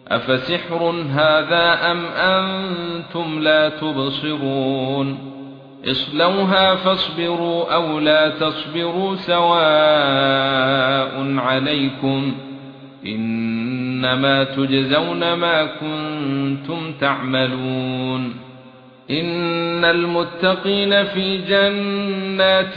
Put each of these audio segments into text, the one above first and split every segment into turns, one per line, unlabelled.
أفسحر هذا أم أنتم لا تبصرون اصلوها فاصبروا أو لا تصبروا سواء عليكم إنما تجزون ما كنتم تعملون إن المتقين في جنات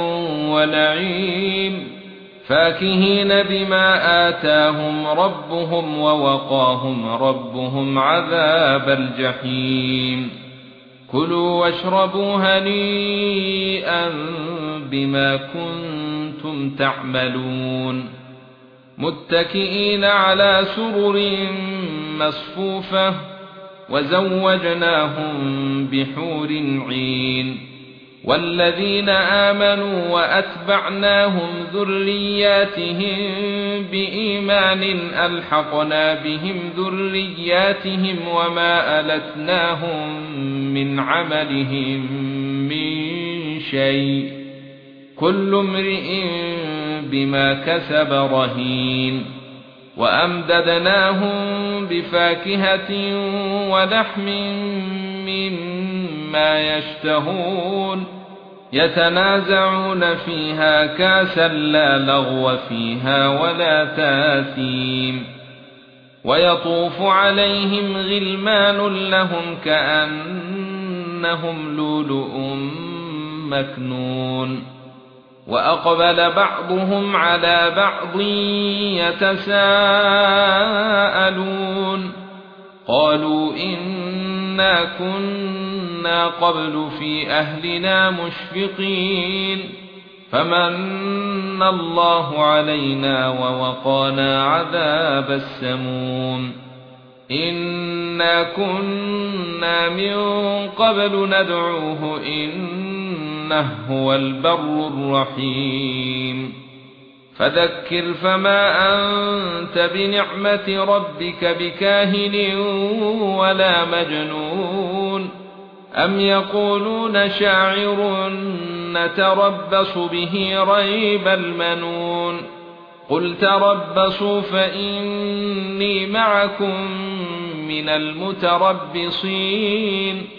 ونعيم فاكهين بما آتاهم ربهم ووقاهم ربهم عذاب الجحيم كلوا واشربوا هنيئا بما كنتم تعملون متكئين على سرر مصفوفة وزوجناهم بحور عين والذين آمنوا وأتبعناهم ذرياتهم بإيمان ألحقنا بهم ذرياتهم وما ألتناهم من عملهم من شيء كل امرئ بما كسب رهين وأمددناهم بفاكهة ولحم مما يشتهون يتنازعون فيها كاسا لا لغو فيها ولا تاثيم ويطوف عليهم غلمان لهم كأنهم لؤلؤ مكنون وأقبل بعضهم على بعض يتساءلون قالوا إنا كنا قبل في أهلنا مشفقين فمن الله علينا ووقانا عذاب السموم إنا كنا من قبل ندعوه إنه هو البر الرحيم فذكر فما أنت بنعمة ربك بكاهن ولا مجنون أم يقولون شاعر نتربص به ريب المنون قل تربصوا فإني معكم من المتربصين